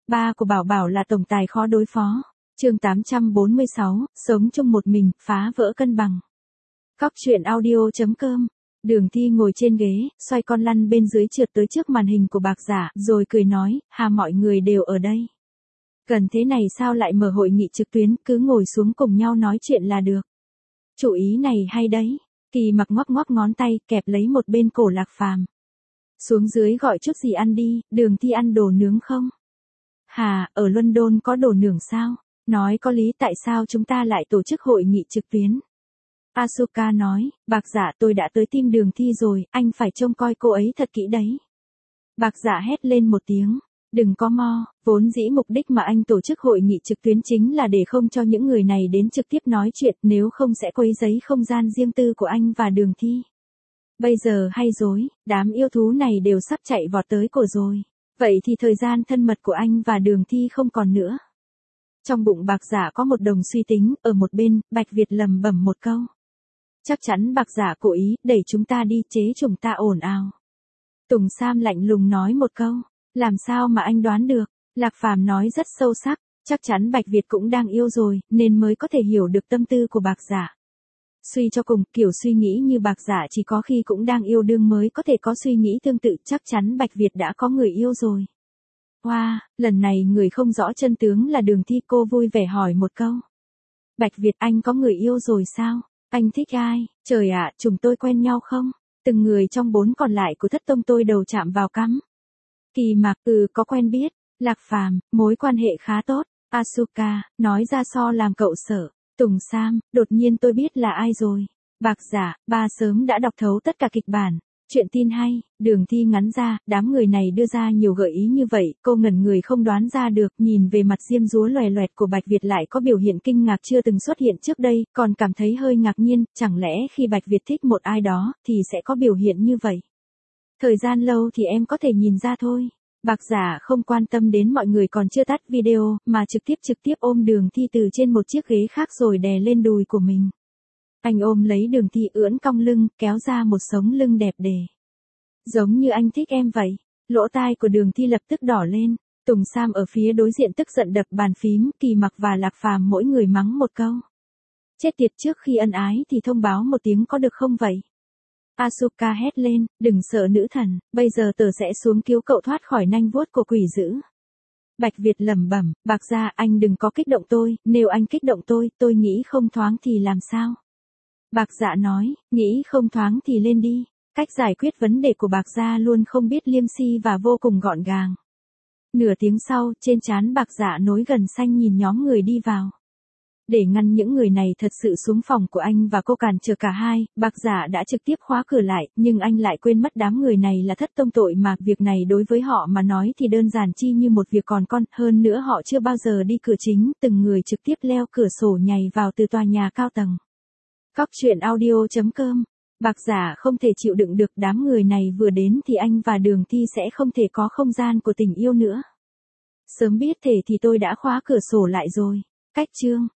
Ba của Bảo Bảo là tổng tài khó đối phó. Chương 846, sống chung một mình, phá vỡ cân bằng. Cóc truyện audio.com. Đường Thi ngồi trên ghế, xoay con lăn bên dưới trượt tới trước màn hình của Bạc Giả, rồi cười nói, hà mọi người đều ở đây. Gần thế này sao lại mở hội nghị trực tuyến, cứ ngồi xuống cùng nhau nói chuyện là được. Chủ ý này hay đấy. Kỳ Mặc ngoắc ngoắc ngón tay, kẹp lấy một bên cổ Lạc Phàm. Xuống dưới gọi chút gì ăn đi, Đường Thi ăn đồ nướng không? Hà, ở London có đồ nướng sao? Nói có lý, tại sao chúng ta lại tổ chức hội nghị trực tuyến? Asuka nói, Bạc Giả tôi đã tới team Đường Thi rồi, anh phải trông coi cô ấy thật kỹ đấy. Bạc Giả hét lên một tiếng, đừng có mo, vốn dĩ mục đích mà anh tổ chức hội nghị trực tuyến chính là để không cho những người này đến trực tiếp nói chuyện, nếu không sẽ quấy rầy không gian riêng tư của anh và Đường Thi. Bây giờ hay rồi, đám yêu thú này đều sắp chạy vọt tới cổ rồi. Vậy thì thời gian thân mật của anh và Đường Thi không còn nữa. Trong bụng Bạc Giả có một đồng suy tính, ở một bên, Bạch Việt lầm bẩm một câu. Chắc chắn Bạc Giả cố ý, đẩy chúng ta đi, chế chúng ta ồn ào. Tùng Sam lạnh lùng nói một câu, làm sao mà anh đoán được, Lạc Phàm nói rất sâu sắc, chắc chắn Bạch Việt cũng đang yêu rồi, nên mới có thể hiểu được tâm tư của Bạc Giả. Suy cho cùng, kiểu suy nghĩ như Bạc Giả chỉ có khi cũng đang yêu đương mới có thể có suy nghĩ tương tự, chắc chắn Bạch Việt đã có người yêu rồi. Wow, lần này người không rõ chân tướng là Đường Thi, cô vui vẻ hỏi một câu. Bạch Việt, anh có người yêu rồi sao? Anh thích ai? Trời ạ, chúng tôi quen nhau không? Từng người trong 4 còn lại của thất tông tôi đầu chạm vào cắm. Kỳ Mạc, có quen biết. Lạc Phàm, mối quan hệ khá tốt. Asuka, nói ra so làm cậu sợ. Tùng Sam, đột nhiên tôi biết là ai rồi. Bạc Giả, ba sớm đã đọc thấu tất cả kịch bản. Chuyện tin hay, Đường Thi ngắn ra, đám người này đưa ra nhiều gợi ý như vậy, cô ngẩn người không đoán ra được, nhìn về mặt diêm dúa loè loẹt của Bạch Việt lại có biểu hiện kinh ngạc chưa từng xuất hiện trước đây, còn cảm thấy hơi ngạc nhiên, chẳng lẽ khi Bạch Việt thích một ai đó, thì sẽ có biểu hiện như vậy. Thời gian lâu thì em có thể nhìn ra thôi. Bạc Giả không quan tâm đến mọi người còn chưa tắt video, mà trực tiếp ôm Đường Thi từ trên một chiếc ghế khác rồi đè lên đùi của mình. Anh ôm lấy Đường Thi ưỡn cong lưng, kéo ra một sống lưng đẹp đẽ. Giống như anh thích em vậy. Lỗ tai của Đường Thi lập tức đỏ lên. Tùng Sam ở phía đối diện tức giận đập bàn phím, Kỳ Mặc và Lạc Phàm mỗi người mắng một câu. Chết tiệt, trước khi ân ái thì thông báo một tiếng có được không vậy? Asuka hét lên, đừng sợ nữ thần, bây giờ tớ sẽ xuống cứu cậu thoát khỏi nanh vuốt của quỷ dữ. Bạch Việt lẩm bẩm, Bạc Giả, anh đừng có kích động tôi, nếu anh kích động tôi nghĩ không thoáng thì làm sao? Bạc Giả nói, nghĩ không thoáng thì lên đi. Cách giải quyết vấn đề của Bạc Giả luôn không biết liêm si và vô cùng gọn gàng. Nửa tiếng sau, trên trán Bạc Giả nối gần xanh nhìn nhóm người đi vào. Để ngăn những người này thật sự xuống phòng của anh và cô cản trở cả hai, Bạc Giả đã trực tiếp khóa cửa lại, nhưng anh lại quên mất đám người này là thất tông tội mà, việc này đối với họ mà nói thì đơn giản chi như một việc còn con, hơn nữa họ chưa bao giờ đi cửa chính, từng người trực tiếp leo cửa sổ nhảy vào từ tòa nhà cao tầng. Cóc truyện audio.com. Bạc Giả không thể chịu đựng được đám người này vừa đến thì anh và Đường Thi sẽ không thể có không gian của tình yêu nữa. Sớm biết thể thì tôi đã khóa cửa sổ lại rồi. Cách chương